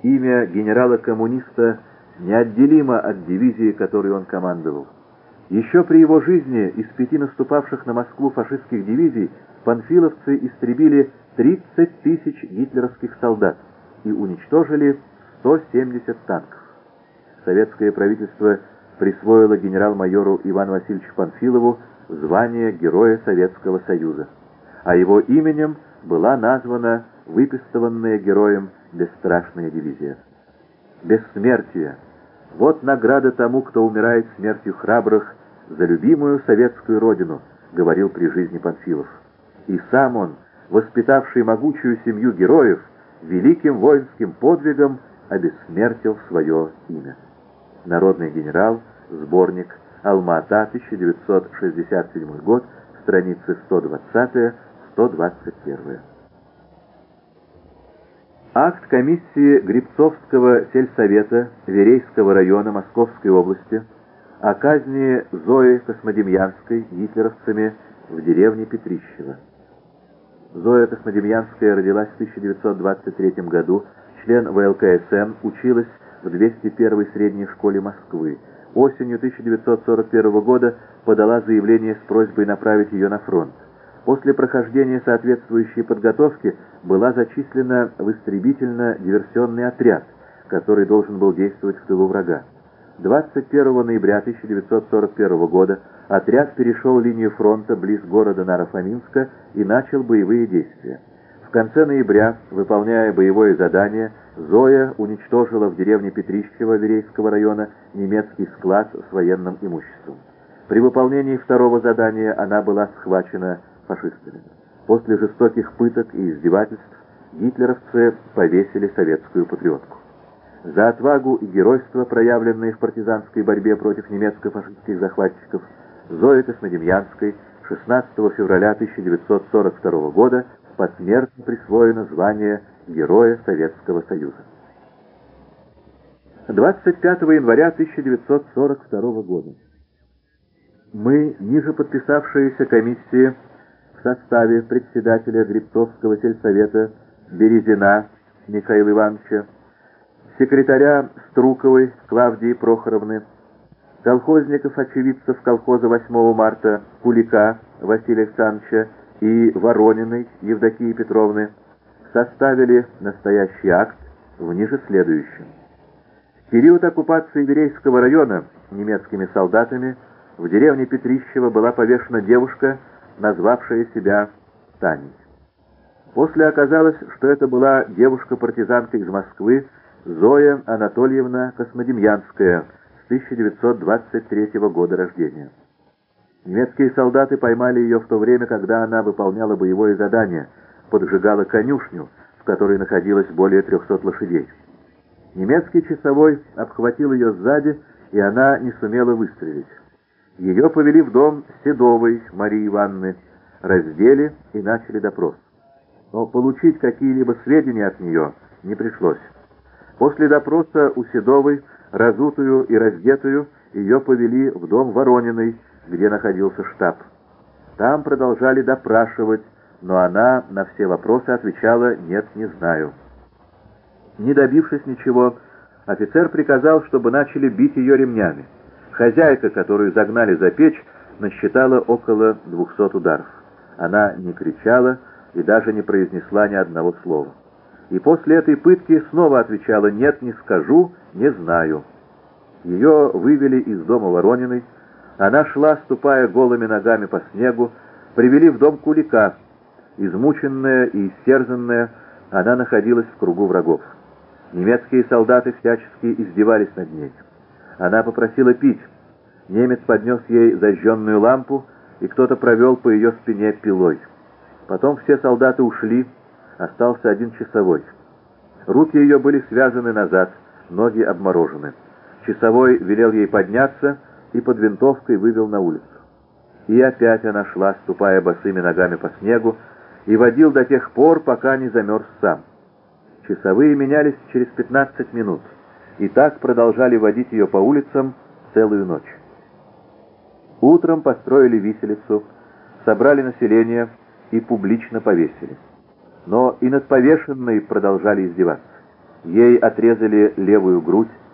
имя генерала-коммуниста неотделимо от дивизии, которой он командовал. Еще при его жизни из 5 наступавших на Москву фашистских дивизий панфиловцы истребили 30 тысяч гитлеровских солдат и уничтожили 170 танков. Советское правительство присвоило генерал-майору Ивану Васильевичу Панфилову звание Героя Советского Союза, а его именем была названа выпистыванная героем бесстрашная дивизия. Бессмертие — вот награда тому, кто умирает смертью храбрых за любимую советскую родину, говорил при жизни Панфилов. И сам он, воспитавший могучую семью героев, великим воинским подвигом обессмертил свое имя. Народный генерал, сборник, Алма-Ата, 1967 год, страницы 120-121. Акт комиссии Грибцовского сельсовета Верейского района Московской области о казни Зои Космодемьянской гитлеровцами в деревне Петрищево. Зоя Космодемьянская родилась в 1923 году, член ВЛКСМ, училась в 201-й средней школе Москвы. Осенью 1941 года подала заявление с просьбой направить ее на фронт. После прохождения соответствующей подготовки была зачислена в истребительно-диверсионный отряд, который должен был действовать в тылу врага. 21 ноября 1941 года отряд перешел линию фронта близ города Наро-Фоминска и начал боевые действия. В конце ноября, выполняя боевое задание, Зоя уничтожила в деревне Петрищево Верейского района немецкий склад с военным имуществом. При выполнении второго задания она была схвачена фашистами. После жестоких пыток и издевательств гитлеровцы повесили советскую патриотку. За отвагу и геройство, проявленные в партизанской борьбе против немецко-фашистских захватчиков, Зое Космодемьянской 16 февраля 1942 года посмертно присвоено звание Героя Советского Союза. 25 января 1942 года мы, ниже подписавшиеся комиссии в составе председателя Грибцовского сельсовета Березина Михаила Ивановича, секретаря Струковой Клавдии Прохоровны, колхозников-очевидцев колхоза 8 марта Кулика Василия Александровича и Ворониной Евдокии Петровны, составили настоящий акт в ниже следующем. В период оккупации Верейского района немецкими солдатами в деревне Петрищево была повешена девушка, назвавшая себя Таней. После оказалось, что это была девушка-партизанка из Москвы Зоя Анатольевна Космодемьянская с 1923 года рождения. Немецкие солдаты поймали ее в то время, когда она выполняла боевое задание, поджигала конюшню, в которой находилось более 300 лошадей. Немецкий часовой обхватил ее сзади, и она не сумела выстрелить. Ее повели в дом Седовой Марии Ивановны, раздели и начали допрос. Но получить какие-либо сведения от нее не пришлось. После допроса у Седовой, разутую и раздетую, ее повели в дом Ворониной, где находился штаб. Там продолжали допрашивать, но она на все вопросы отвечала «нет, не знаю». Не добившись ничего, офицер приказал, чтобы начали бить ее ремнями. Хозяйка, которую загнали за печь, насчитала около 200 ударов. Она не кричала и даже не произнесла ни одного слова. И после этой пытки снова отвечала «нет, не скажу, не знаю». Ее вывели из дома Ворониной. Она шла, ступая голыми ногами по снегу, привели в дом Кулика. Измученная и истерзанная, она находилась в кругу врагов. Немецкие солдаты всячески издевались над ней. Она попросила пить. Немец поднес ей зажженную лампу, и кто-то провел по ее спине пилой. Потом все солдаты ушли, остался один часовой. Руки ее были связаны назад, ноги обморожены. Часовой велел ей подняться и под винтовкой вывел на улицу. И опять она шла, ступая босыми ногами по снегу, и водил до тех пор, пока не замерз сам. Часовые менялись через 15 минут, и так продолжали водить ее по улицам целую ночь. Утром построили виселицу, собрали население и публично повесили. Но и над повешенной продолжали издеваться. Ей отрезали левую грудь,